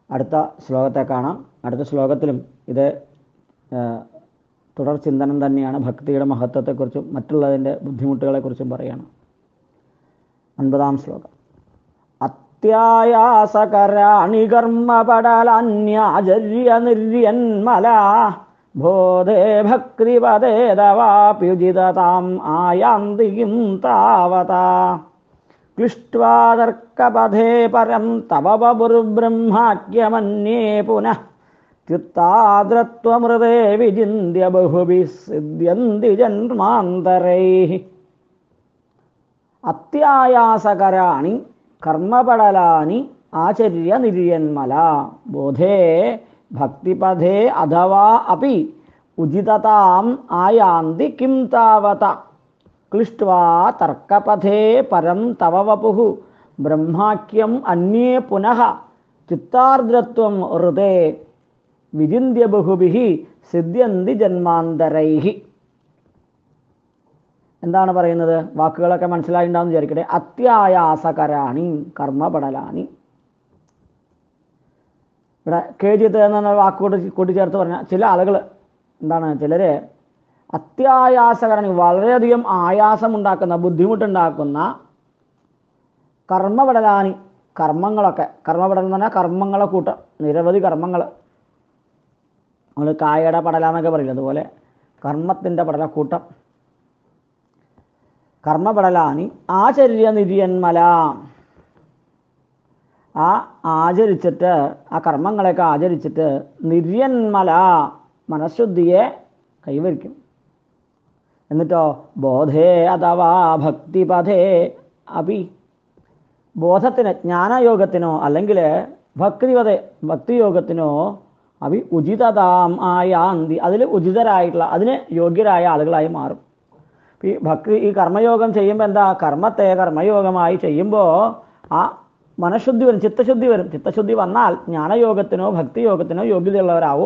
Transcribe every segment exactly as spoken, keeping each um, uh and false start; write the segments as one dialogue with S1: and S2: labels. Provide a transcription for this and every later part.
S1: അടുത്ത ശ്ലോകത്തെ കാണാം. അടുത്ത ശ്ലോകത്തിലും ഇത് തുടർ ചിന്തനം തന്നെയാണ്. ഭക്തിയുടെ മഹത്വത്തെക്കുറിച്ചും മറ്റുള്ളതിൻ്റെ ബുദ്ധിമുട്ടുകളെക്കുറിച്ചും പറയണം. അൻപതാം ശ്ലോകം. അത്യായാസകരാണി കർമ്മപടലാന്യാചര്യ നിർയന്മല ബോധേ ഭക്തിപദേ തവാപ്യുജിതതാം ആയാന്തി കിം താവതാ ക്ലിഷ്ട്വാ തർക്കപഥേ പരം തവ വപുർബ്രഹ്മാഖ്യമന്യേ പുനഃ ചിത്താദ്രത്വമൃതേ വിചിന്യ ബഹുഭിഃ സിദ്ധ്യന്തി ജന്മാന്തരൈഃ. അത്യായാസകരാണി കർമ്മപടലാനി ആചര്യ നിർയന്മല ബോധേ ഭക്തിപഥേ അഥവാ അപി ഉചിതതാം ആയാന്തി കിം താവത ക്ലിഷ്ട്വാ തർക്കപഥേ പരം തവ വപുഃ ബ്രഹ്മാഖ്യം അന്യേ പുനഃ ചിത്താർദ്രത്വം ഋതേ വിചിന്യ ബഹുഭിഃ സിദ്ധ്യന്തി ജന്മാന്തരൈഃ. എന്താണ് പറയുന്നത്? വാക്കുകളൊക്കെ മനസ്സിലായിട്ടുണ്ടാവും വിചാരിക്കട്ടെ. അത്യായാസകരാണി കർമ്മപടലാനി. ഇവിടെ കേജിത്ത് എന്ന വാക്കുകൂടി കൂട്ടിച്ചേർത്ത് പറഞ്ഞാൽ ചില ആളുകൾ എന്താണ്, ചിലര് അത്യായാസകരാണി വളരെയധികം ആയാസമുണ്ടാക്കുന്ന ബുദ്ധിമുട്ടുണ്ടാക്കുന്ന കർമ്മപടലാനി കർമ്മങ്ങളൊക്കെ. കർമ്മപടലം എന്ന് പറഞ്ഞാൽ കർമ്മങ്ങളെ കൂട്ടം, നിരവധി കർമ്മങ്ങൾ. നമ്മൾ കായയുടെ പടല എന്നൊക്കെ പറയില്ല, അതുപോലെ കർമ്മത്തിൻ്റെ പടലക്കൂട്ടം. കർമ്മപടലാനി ആചര്യ നിര്യന്മല. ആ ആചരിച്ചിട്ട് ആ കർമ്മങ്ങളെയൊക്കെ ആചരിച്ചിട്ട് നിര്യന്മല മനഃശുദ്ധിയെ കൈവരിക്കും. എന്നിട്ടോ ബോധേ അഥവാ ഭക്തിപഥേ അപി ബോധത്തിന് ജ്ഞാനയോഗത്തിനോ അല്ലെങ്കിൽ ഭക്തിപഥേ ഭക്തിയോഗത്തിനോ അപി ഉചിതതാം ആയാന്തി അതിൽ ഉചിതരായിട്ടുള്ള അതിന് യോഗ്യരായ ആളുകളായി മാറും. ഈ ഭക്തി ഈ കർമ്മയോഗം ചെയ്യുമ്പോൾ എന്താ, കർമ്മത്തെ കർമ്മയോഗമായി ചെയ്യുമ്പോൾ ആ മനഃശുദ്ധി വരും, ചിത്തശുദ്ധി വരും. ചിത്തശുദ്ധി വന്നാൽ ജ്ഞാനയോഗത്തിനോ ഭക്തിയോഗത്തിനോ യോഗ്യതയുള്ളവരാവും.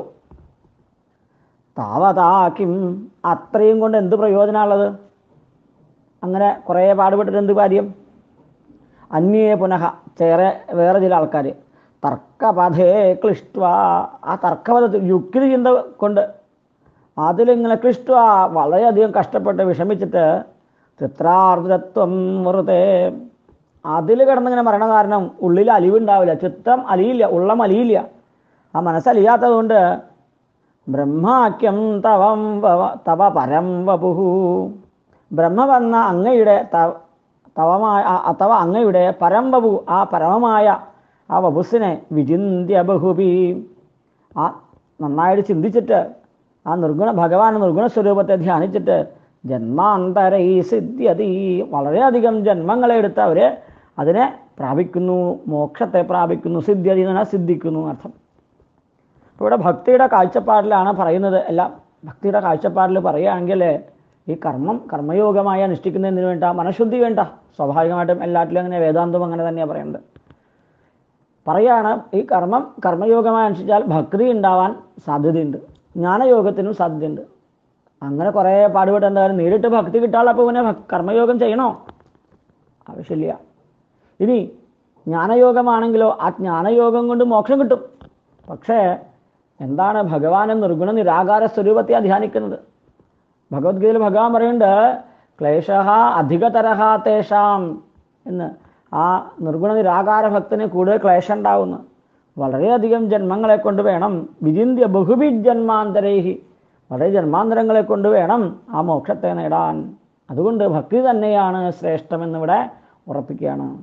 S1: താവതാക്കിം അത്രയും കൊണ്ട് എന്ത് പ്രയോജനമുള്ളത്? അങ്ങനെ കുറേ പാടുപെട്ടിട്ട് എന്ത് കാര്യം? അന്യേ പുനഃ ചേറെ വേറെ ചില ആൾക്കാർ തർക്കപഥേ ക്ലിഷ്ട്വ ആ തർക്കപഥത്തിൽ യുക്തി ചിന്ത കൊണ്ട് അതിലിങ്ങനെ ക്ലിഷ്ട വളരെയധികം കഷ്ടപ്പെട്ട് വിഷമിച്ചിട്ട് ചിത്രാർദ്രത്വം വെറുതെ അതിൽ കിടന്നിങ്ങനെ മരണ കാരണം ഉള്ളിൽ അലിവുണ്ടാവില്ല, ചിത്രം അലിയില്ല, ഉള്ളം അലിയില്ല. ആ മനസ്സലിയാത്തത് കൊണ്ട് ബ്രഹ്മാഖ്യം തവം തവ പരം വപുഹു ബ്രഹ്മവന്ന അങ്ങയുടെ തവമായ അഥവാ അങ്ങയുടെ പരം വപു ആ പരമമായ ആ വപുസിനെ വിചിന്യ ബഹുബി ആ നന്നായിട്ട് ചിന്തിച്ചിട്ട് ആ നിർഗുണ ഭഗവാൻ നിർഗുണ സ്വരൂപത്തെ ധ്യാനിച്ചിട്ട് ജന്മാന്തരൈ സിദ്ധ്യതി വളരെയധികം ജന്മങ്ങളെ എടുത്ത് അവർ അതിനെ പ്രാപിക്കുന്നു, മോക്ഷത്തെ പ്രാപിക്കുന്നു. സിദ്ധ്യതി എന്ന് പറഞ്ഞാൽ സിദ്ധിക്കുന്നു അർത്ഥം. അപ്പോൾ ഇവിടെ ഭക്തിയുടെ കാഴ്ചപ്പാടിലാണ് പറയുന്നത് എല്ലാം. ഭക്തിയുടെ കാഴ്ചപ്പാടിൽ പറയുകയാണെങ്കിൽ ഈ കർമ്മം കർമ്മയോഗമായി അനുഷ്ഠിക്കുന്നതിന് വേണ്ട മനഃശുദ്ധി വേണ്ട. സ്വാഭാവികമായിട്ടും എല്ലാറ്റിലും അങ്ങനെ വേദാന്തവും അങ്ങനെ തന്നെയാണ് പറയുന്നത്. പറയുകയാണ് ഈ കർമ്മം കർമ്മയോഗമായി അനുഷ്ഠിച്ചാൽ ഭക്തി ഉണ്ടാവാൻ സാധ്യതയുണ്ട്, ജ്ഞാനയോഗത്തിനും സാധ്യതയുണ്ട്. അങ്ങനെ കുറേ പാടുപെട്ട് എന്തായാലും നേരിട്ട് ഭക്തി കിട്ടാനുള്ള അപ്പോൾ പിന്നെ കർമ്മയോഗം ചെയ്യണോ? ആവശ്യമില്ല. ഇനി ജ്ഞാനയോഗമാണെങ്കിലോ ആ ജ്ഞാനയോഗം കൊണ്ട് മോക്ഷം കിട്ടും. പക്ഷേ എന്താണ് ഭഗവാൻ നിർഗുണ നിരാകാര സ്വരൂപത്തെ ധ്യാനിക്കുന്നത്? ഭഗവത്ഗീതയിൽ ഭഗവാൻ പറയുന്നുണ്ട് ക്ലേശ അധികതരഹ തേഷാം എന്ന്. ആ നിർഗുണ നിരാകാര ഭക്തന് കൂടുതൽ ക്ലേശം ഉണ്ടാവുന്നു. വളരെയധികം ജന്മങ്ങളെ കൊണ്ട് വേണം വിചിന്യ ബഹുബി ജന്മാന്തരൈഹി വളരെ ജന്മാന്തരങ്ങളെ കൊണ്ട് വേണം ആ മോക്ഷത്തെ നേടാൻ. അതുകൊണ്ട് ഭക്തി തന്നെയാണ് ശ്രേഷ്ഠമെന്നിവിടെ ഉറപ്പിക്കുകയാണ്.